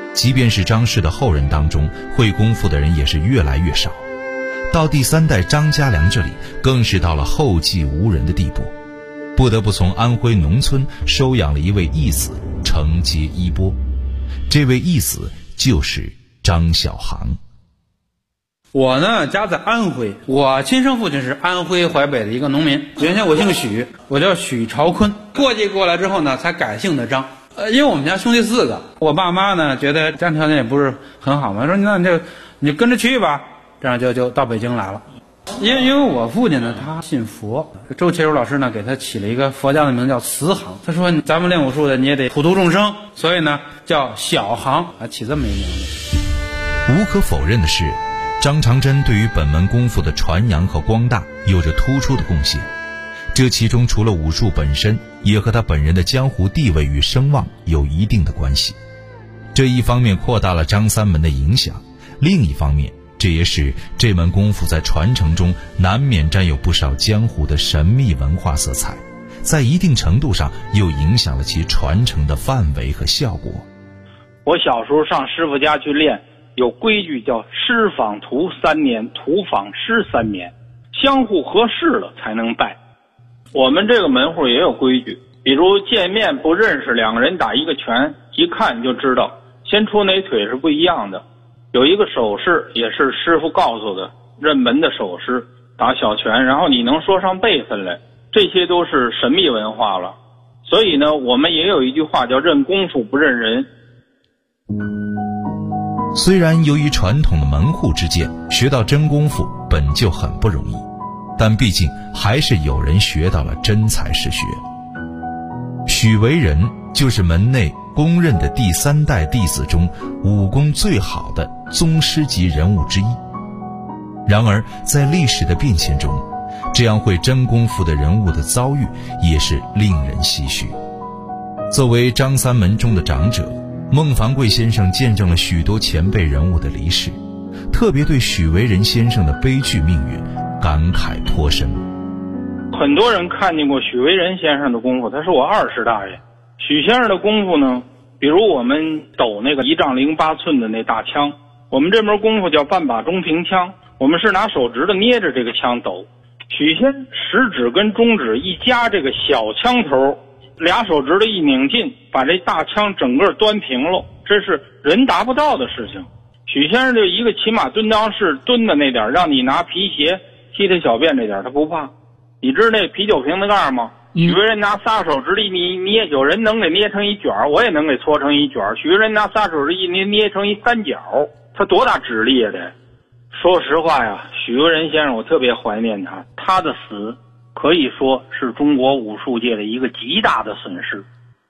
Speaker 8: 即便是张氏的后人当中，会功夫的人也是越来越少。到第3代张家良这里，更是到了后继无人的地步，不得不从安徽农村收养了一位义子承接衣钵。这位义子就是张小航。
Speaker 21: 我呢家在安徽，我亲生父亲是安徽淮北的一个农民，原先我姓许，我叫许朝坤，过来之后呢才改姓的张。因为我们家兄弟4个，我爸妈呢觉得家庭条件也不是很好嘛，说那你跟着去吧，这样就到北京来了。因为我父亲呢他信佛，周启儒老师呢给他起了一个佛教的名叫慈航，他说咱们练武术的你也得普度众生，所以呢叫小航，起这么一名字。
Speaker 8: 无可否认的是，张长真对于本门功夫的传扬和光大有着突出的贡献，这其中除了武术本身，也和他本人的江湖地位与声望有一定的关系。这一方面扩大了张三门的影响，另一方面这也使这门功夫在传承中难免沾有不少江湖的神秘文化色彩，在一定程度上又影响了其传承的范围和效果。
Speaker 2: 我小时候上师傅家去练，有规矩叫师访徒3年，徒访师3年，相互合适了才能拜。我们这个门户也有规矩，比如见面不认识2个人打一个拳，一看就知道先出哪腿是不一样的。有一个手势也是师傅告诉的，认门的手势，打小拳，然后你能说上辈分来，这些都是神秘文化了。所以呢，我们也有一句话叫认功夫不认人。
Speaker 8: 虽然由于传统的门户之见，学到真功夫本就很不容易，但毕竟还是有人学到了真才实学。许为仁就是门内公认的第3代弟子中武功最好的宗师级人物之一。然而在历史的变迁中，这样会真功夫的人物的遭遇也是令人唏嘘。作为张三门中的长者，孟凡贵先生见证了许多前辈人物的离世，特别对许为仁先生的悲剧命运感慨颇深。
Speaker 2: 很多人看见过许为仁先生的功夫，他是我20大爷。许先生的功夫呢，比如我们抖那个1丈08寸的那大枪，我们这门功夫叫半把中平枪，我们是拿手指头捏着这个枪抖。许先食指跟中指一夹这个小枪头，2手指头一拧进，把这大枪整个端平了，这是人达不到的事情。许先生就一个骑马蹲裆式蹲的那点，让你拿皮鞋踢他小便这点他不怕。你知道那啤酒瓶子盖吗？许为仁拿3手指头一捏，有人能给捏成一卷，我也能给搓成一卷。许为仁拿3手指一捏成一3角，他多大指力啊！这说实话呀，许为仁先生我特别怀念他，他的死可以说是中国武术界的一个极大的损失。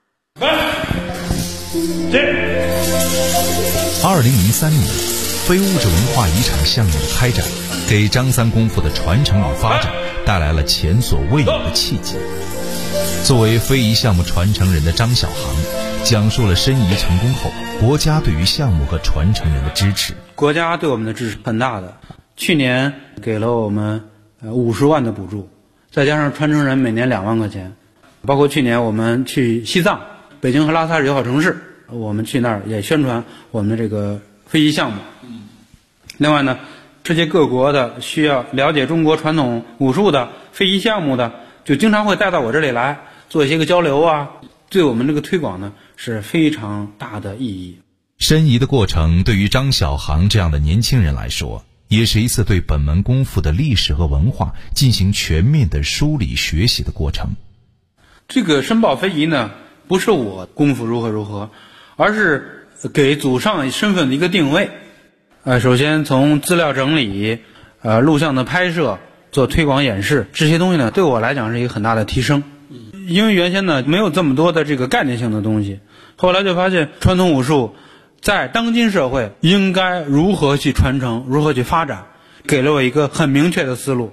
Speaker 8: 2003年，非物质文化遗产项目的开展，给张三功夫的传承与发展带来了前所未有的契机。作为非遗项目传承人的张小航，讲述了申遗成功后国家对于项目和传承人的支持。
Speaker 21: 国家对我们的支持很大的，去年给了我们50万的补助，再加上传承人每年2万块钱。包括去年我们去西藏，北京和拉萨是友好城市，我们去那儿也宣传我们的这个非遗项目。另外呢，世界各国的需要了解中国传统武术的非遗项目的，就经常会带到我这里来做一些个交流啊，对我们这个推广呢是非常大的意义。
Speaker 8: 申遗的过程对于张小航这样的年轻人来说，也是一次对本门功夫的历史和文化进行全面的梳理学习的过程。
Speaker 21: 这个申报非遗呢，不是我功夫如何，而是给祖上身份的一个定位。首先从资料整理、录像的拍摄、做推广演示，这些东西呢，对我来讲是一个很大的提升。因为原先呢没有这么多的这个概念性的东西，后来就发现传统武术在当今社会应该如何去传承，如何去发展，给了我一个很明确的思路。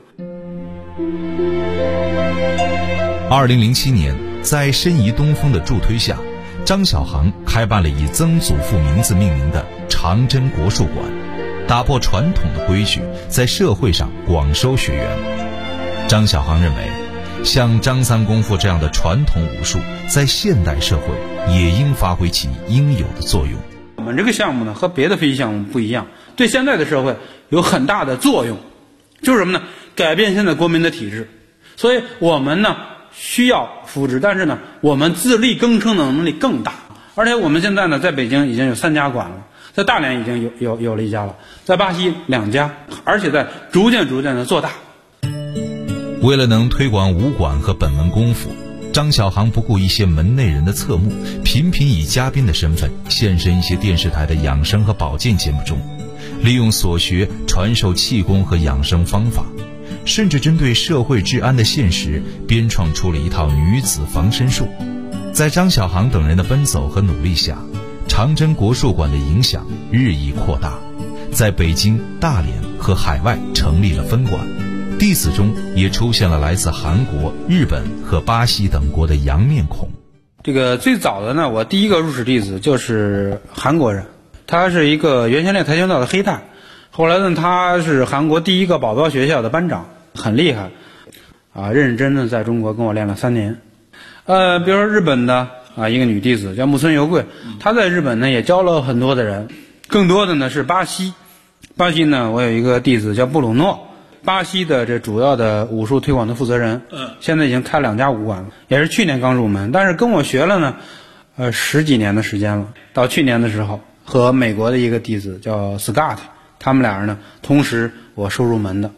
Speaker 8: 2007年，在申遗东风的助推下，张小航开办了以曾祖父名字命名的长真国术馆，打破传统的规矩，在社会上广收学员。张小航认为，像张三功夫这样的传统武术，在现代社会也应发挥其应有的作用。
Speaker 21: 我们这个项目呢和别的飞机项目不一样，对现在的社会有很大的作用，就是什么呢？改变现在国民的体制。所以我们呢需要扶持，但是呢我们自力更生的能力更大。而且我们现在呢在北京已经有3家馆了，在大连已经有了1家了，在巴西2家，而且在逐渐的做大。
Speaker 8: 为了能推广武馆和本门功夫，张小航不顾一些门内人的侧目，频频以嘉宾的身份现身一些电视台的养生和保健节目中，利用所学传授气功和养生方法，甚至针对社会治安的现实编创出了一套女子防身术。在张小航等人的奔走和努力下，长征国术馆的影响日益扩大，在北京、大连和海外成立了分馆，弟子中也出现了来自韩国、日本和巴西等国的洋面孔。
Speaker 21: 这个最早的呢，我第一个入室弟子就是韩国人，他是一个原先练跆拳道的黑带，后来呢他是韩国第一个保镖学校的班长，很厉害啊，认认真真在中国跟我练了3年。比如说日本的一个女弟子叫木村由贵，她在日本呢也教了很多的人。更多的呢是巴西呢我有一个弟子叫布鲁诺，巴西的这主要的武术推广的负责人，现在已经开2家武馆了，也是去年刚入门，但是跟我学了呢10几年的时间了。到去年的时候和美国的一个弟子叫 Scott， 他们俩人呢同时我收入门的。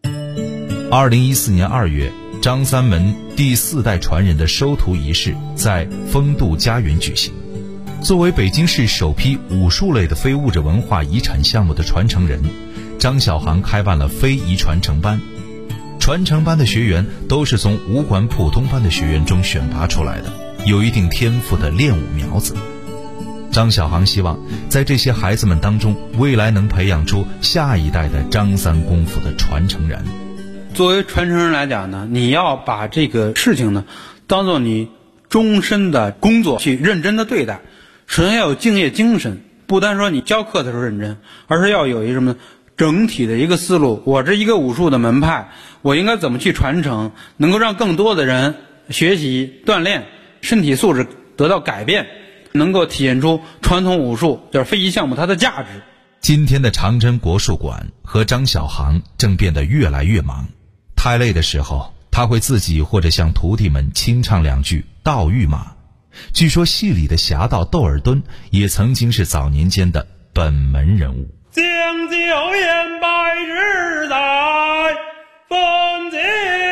Speaker 8: 2014年2月，张三门第4代传人的收徒仪式在丰度家园举行。作为北京市首批武术类的非物质文化遗产项目的传承人，张小航开办了非遗传承班。传承班的学员都是从武馆普通班的学员中选拔出来的，有一定天赋的练武苗子。张小航希望在这些孩子们当中，未来能培养出下一代的张三功夫的传承人。
Speaker 21: 作为传承人来讲呢，你要把这个事情呢当做你终身的工作去认真的对待。首先要有敬业精神，不单说你教课的时候认真，而是要有一个什么整体的一个思路。我这一个武术的门派，我应该怎么去传承，能够让更多的人学习锻炼，身体素质得到改变，能够体现出传统武术就是非遗项目它的价值。
Speaker 8: 今天的长征国术馆和张小航正变得越来越忙，太累的时候他会自己或者向徒弟们清唱2句道玉马。据说戏里的侠盗窦尔敦也曾经是早年间的本门人物。
Speaker 10: 将酒言百日在，分见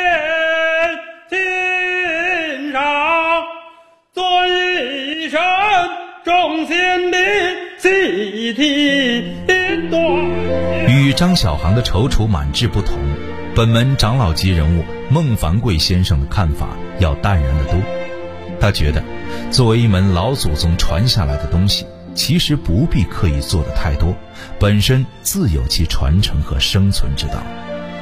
Speaker 10: 天上，尊一声众先兵，细听断。
Speaker 8: 与张小航的踌躇满志不同，本门长老级人物孟凡贵先生的看法要淡然得多。他觉得作为一门老祖宗传下来的东西，其实不必刻意做得太多，本身自有其传承和生存之道。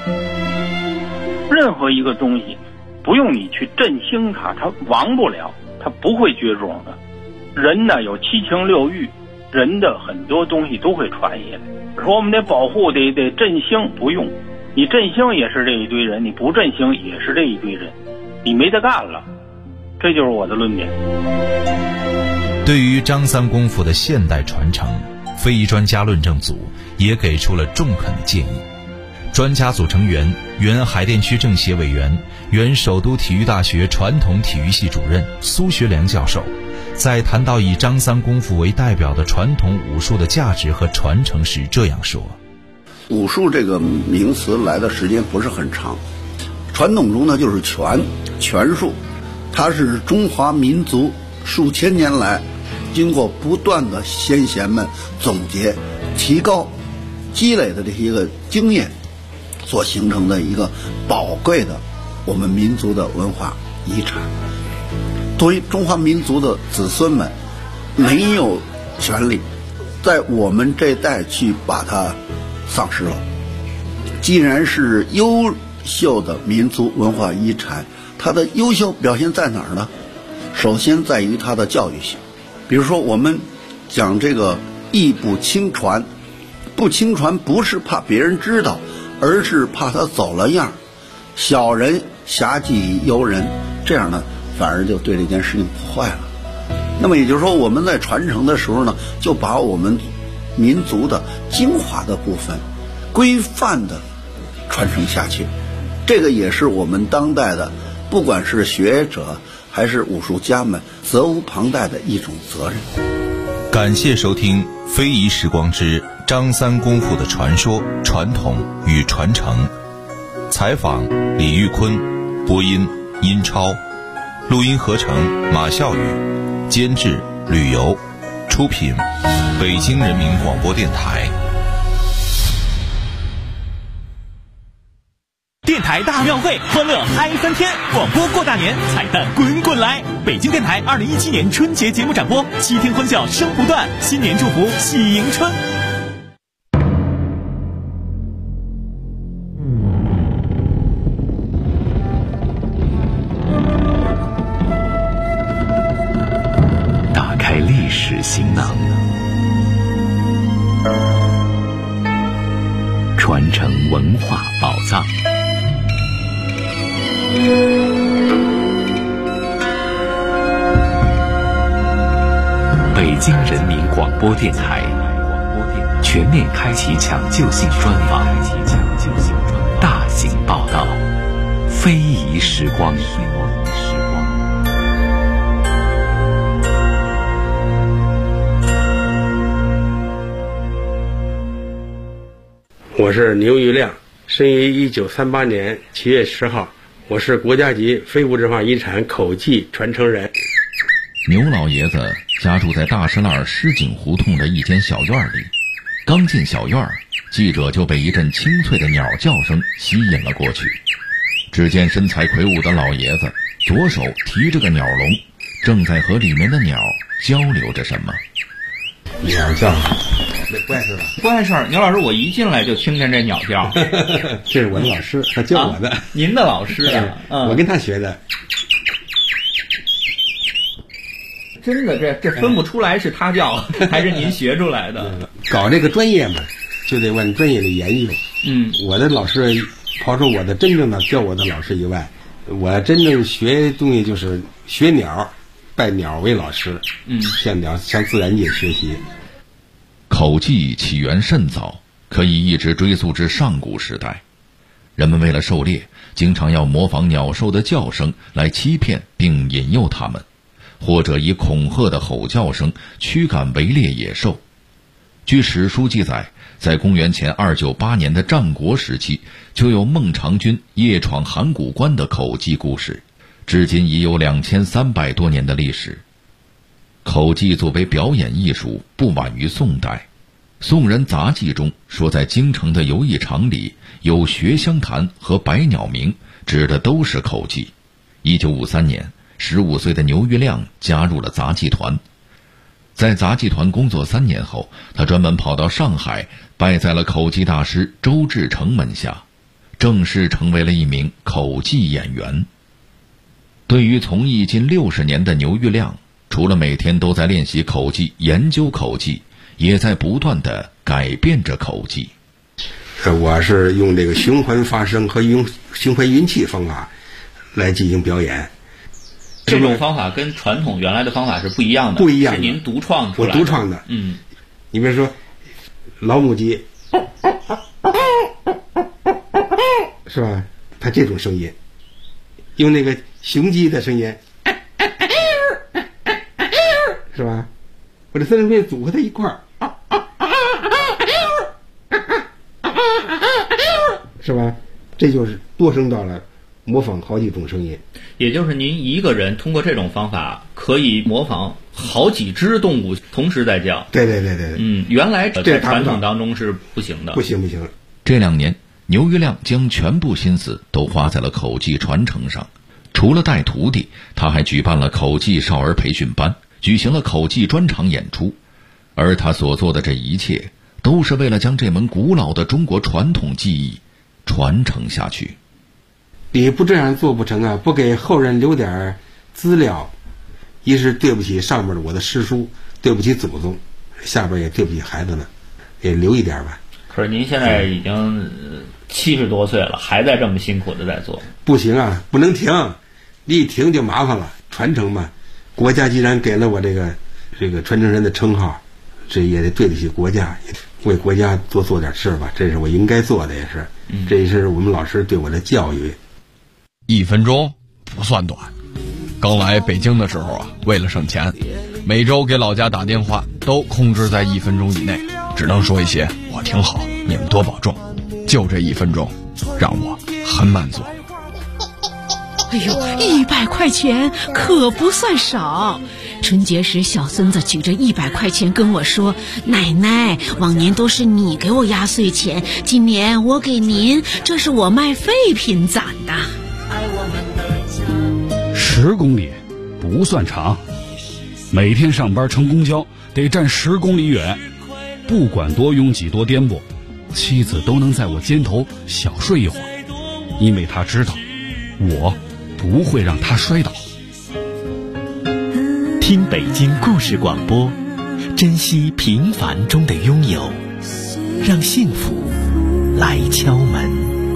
Speaker 2: 任何一个东西不用你去振兴它，它亡不了，它不会绝种的。人呢有7情6欲，人的很多东西都会传下来。说我们得保护得振兴，不用，你振兴也是这一堆人，你不振兴也是这一堆人，你没得干了。这就是我的论点。
Speaker 8: 对于张三功夫的现代传承，非遗专家论证组也给出了中肯的建议。专家组成员原海淀区政协委员、原首都体育大学传统体育系主任苏学良教授，在谈到以张三功夫为代表的传统武术的价值和传承时这样说：
Speaker 12: 武术这个名词来的时间不是很长，传统中呢就是拳术，它是中华民族数千年来经过不断的先贤们总结、提高、积累的这些个经验所形成的一个宝贵的我们民族的文化遗产。作为中华民族的子孙们，没有权利在我们这代去把它丧失了。既然是优秀的民族文化遗产，它的优秀表现在哪儿呢？首先在于它的教育性。比如说我们讲这个艺不轻传，不轻传不是怕别人知道，而是怕他走了样，小人侠技尤人，这样呢反而就对这件事情破坏了。 那么也就是说，我们在传承的时候呢，就把我们民族的精华的部分规范的传承下去，这个也是我们当代的不管是学者还是武术家们责无旁贷的一种责任。
Speaker 8: 感谢收听《非遗时光之张三功夫的传说、传统与传承》，采访李玉坤，播音殷超，录音合成马笑宇，监制旅游，出品北京人民广播电台。
Speaker 1: 电台大庙会，欢乐嗨3天，广播过大年，彩蛋滚滚来！北京电台2017年春节节目展播，7天欢笑声不断，新年祝福喜迎春。
Speaker 3: 打开历史行囊，传承文化宝藏。北京人民广播电台全面开启抢救性专访，大型报道，非遗时光。
Speaker 6: 我是牛玉亮，生于1938年7月10号，我是国家级非物质文化遗产口技传承人。
Speaker 7: 牛老爷子家住在大石栏狮井胡同的一间小院里，刚进小院，记者就被一阵清脆的鸟叫声吸引了过去。只见身材魁梧的老爷子左手提着个鸟笼，正在和里面的鸟交流着什么。
Speaker 6: 鸟叫，不碍事吧？
Speaker 11: 不碍事。牛老师，我一进来就听见这鸟叫。
Speaker 6: 这是我的老师，他教我的。
Speaker 11: 您的老师啊？
Speaker 6: 我跟他学的。
Speaker 11: 真的，这分不出来是他叫还是您学出来的。
Speaker 6: 搞这个专业嘛，就得往专业里研究。我的老师，刨除我的真正的教我的老师以外，我真正学东西就是学鸟，拜鸟为老师。向自然界学习。
Speaker 7: 口技起源甚早，可以一直追溯至上古时代。人们为了狩猎，经常要模仿鸟兽的叫声来欺骗并引诱它们，或者以恐吓的吼叫声驱赶围猎野兽。据史书记载，在公元前298年的战国时期，就有孟尝君夜闯函谷关的口技故事，至今已有2300多年的历史。口技作为表演艺术，不晚于宋代。宋人杂记中说，在京城的游艺场里有学香坛和百鸟鸣，指的都是口技。1953年，15岁的牛玉亮加入了杂技团。在杂技团工作3年后，他专门跑到上海，拜在了口技大师周志成门下，正式成为了一名口技演员。对于从艺近60年的牛玉亮，除了每天都在练习口技、研究口技，也在不断地改变着口技。
Speaker 6: 我是用这个循环发声和用循环运气方法来进行表演。
Speaker 11: 这种方法跟传统原来的方法是不一样的，
Speaker 6: 不一样的，
Speaker 11: 是您独创出来的。
Speaker 6: 我独创的。你比如说老母鸡，是吧？它这种声音，用那个雄鸡的声音，是吧？我这3种声音组合在一块儿，是吧？这就是多声道了，模仿好几种声音。
Speaker 11: 也就是您一个人通过这种方法可以模仿好几只动物同时在叫。
Speaker 6: 对。
Speaker 11: 原来在传统当中是不行的。
Speaker 6: 不行。
Speaker 7: 这2年，牛玉亮将全部心思都花在了口技传承上。除了带徒弟，他还举办了口技少儿培训班，举行了口技专场演出。而他所做的这一切，都是为了将这门古老的中国传统技艺传承下去。
Speaker 6: 你不这样做不成啊！不给后人留点资料，一是对不起上面的我的师叔，对不起祖宗，下边也对不起孩子们，也留一点吧。
Speaker 11: 可是您现在已经70多岁了，还在这么辛苦的在做。
Speaker 6: 不行啊，不能停，你一停就麻烦了。传承嘛， 国家既然给了我这个传承人的称号，这也得对得起国家，也为国家做点事吧，这是我应该做的，也是，这也是我们老师对我的教育。
Speaker 4: 1分钟不算短，刚来北京的时候啊，为了省钱，每周给老家打电话都控制在1分钟以内，只能说一些我挺好，你们多保重，就这1分钟让我很满足。
Speaker 13: 哎呦，100块钱可不算少。春节时，小孙子举着100块钱跟我说：“奶奶，往年都是你给我压岁钱，今年我给您，这是我卖废品攒的。
Speaker 23: ”10公里不算长，每天上班乘公交得站10公里远，不管多拥挤多颠簸，妻子都能在我肩头小睡一会儿，因为她知道我不会让他摔倒。
Speaker 1: 听北京故事广播，珍惜平凡中的拥有，让幸福来敲门。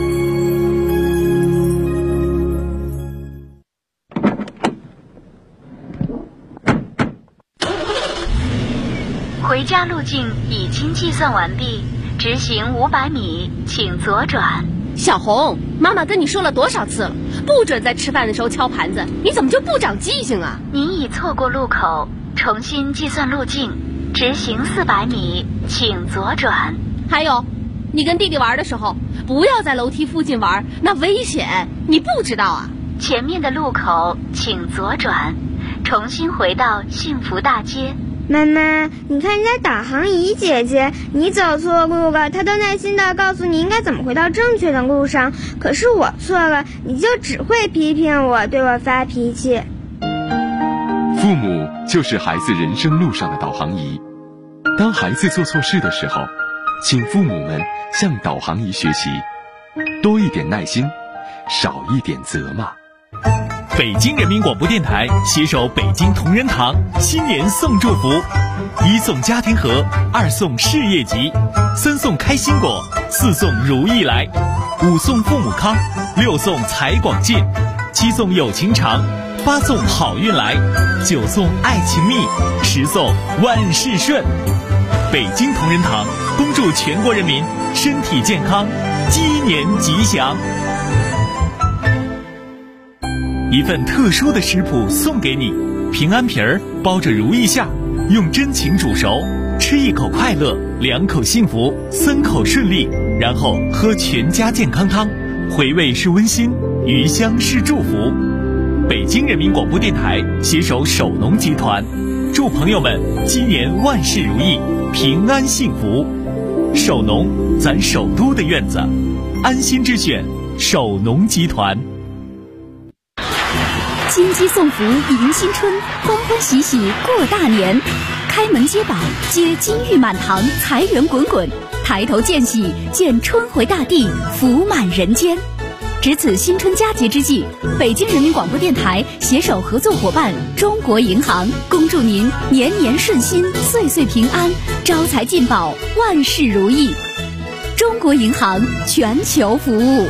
Speaker 14: 回家路径已经计算完毕，直行500米，请左转。
Speaker 15: 小红，妈妈跟你说了多少次了，不准在吃饭的时候敲盘子，你怎么就不长记性啊？
Speaker 14: 您已错过路口，重新计算路径，直行400米，请左转。
Speaker 15: 还有，你跟弟弟玩的时候，不要在楼梯附近玩，那危险，你不知道啊？
Speaker 14: 前面的路口请左转，重新回到幸福大街。
Speaker 16: 妈妈，你看人家导航仪姐姐，你走错路了，她都耐心地告诉你应该怎么回到正确的路上。可是我错了，你就只会批评我，对我发脾气。
Speaker 17: 父母就是孩子人生路上的导航仪。当孩子做错事的时候，请父母们向导航仪学习，多一点耐心，少一点责骂。
Speaker 1: 北京人民广播电台携手北京同仁堂新年送祝福：1送家庭和，2送事业吉，3送开心果，4送如意来，5送父母康，6送财广进，7送有情长，8送好运来，9送爱情蜜，10送万事顺。北京同仁堂恭祝全国人民身体健康，鸡年吉祥。一份特殊的食谱送给你，平安皮儿包着如意馅，用真情煮熟，吃1口快乐，2口幸福，3口顺利，然后喝全家健康汤，回味是温馨，余香是祝福。北京人民广播电台携手首农集团，祝朋友们鸡年万事如意，平安幸福。首农，咱首都的院子，安心之选，首农集团。
Speaker 5: 金鸡送福迎新春，欢欢喜喜过大年。开门接宝，接金玉满堂，财源滚滚；抬头见喜，见春回大地，福满人间。值此新春佳节之际，北京人民广播电台携手合作伙伴中国银行，恭祝您年年顺心，岁岁平安，招财进宝，万事如意。中国银行全球服务。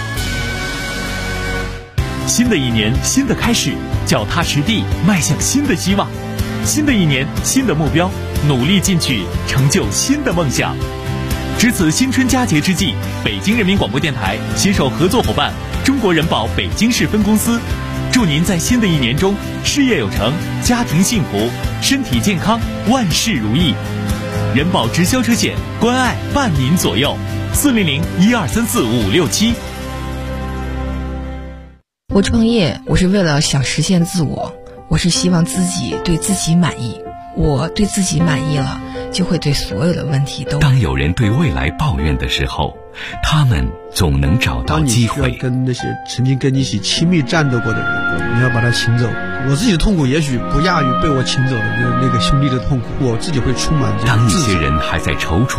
Speaker 1: 新的一年，新的开始，脚踏实地，迈向新的希望。新的一年，新的目标，努力进取，成就新的梦想。值此新春佳节之际，北京人民广播电台携手合作伙伴中国人保北京市分公司，祝您在新的一年中事业有成，家庭幸福，身体健康，万事如意。人保直销车险，关爱伴您左右，400-1234-567。
Speaker 18: 我创业，我是为了想实现自我，我是希望自己对自己满意。我对自己满意了，就会对所有的问题都。
Speaker 3: 当有人对未来抱怨的时候，他们总能找到机会。
Speaker 19: 当你需要跟那些曾经跟你一起亲密战斗过的人，你要把他请走。我自己的痛苦也许不亚于被我请走的那个兄弟的痛苦，我自己会充满这样。
Speaker 3: 当一些人还在踌躇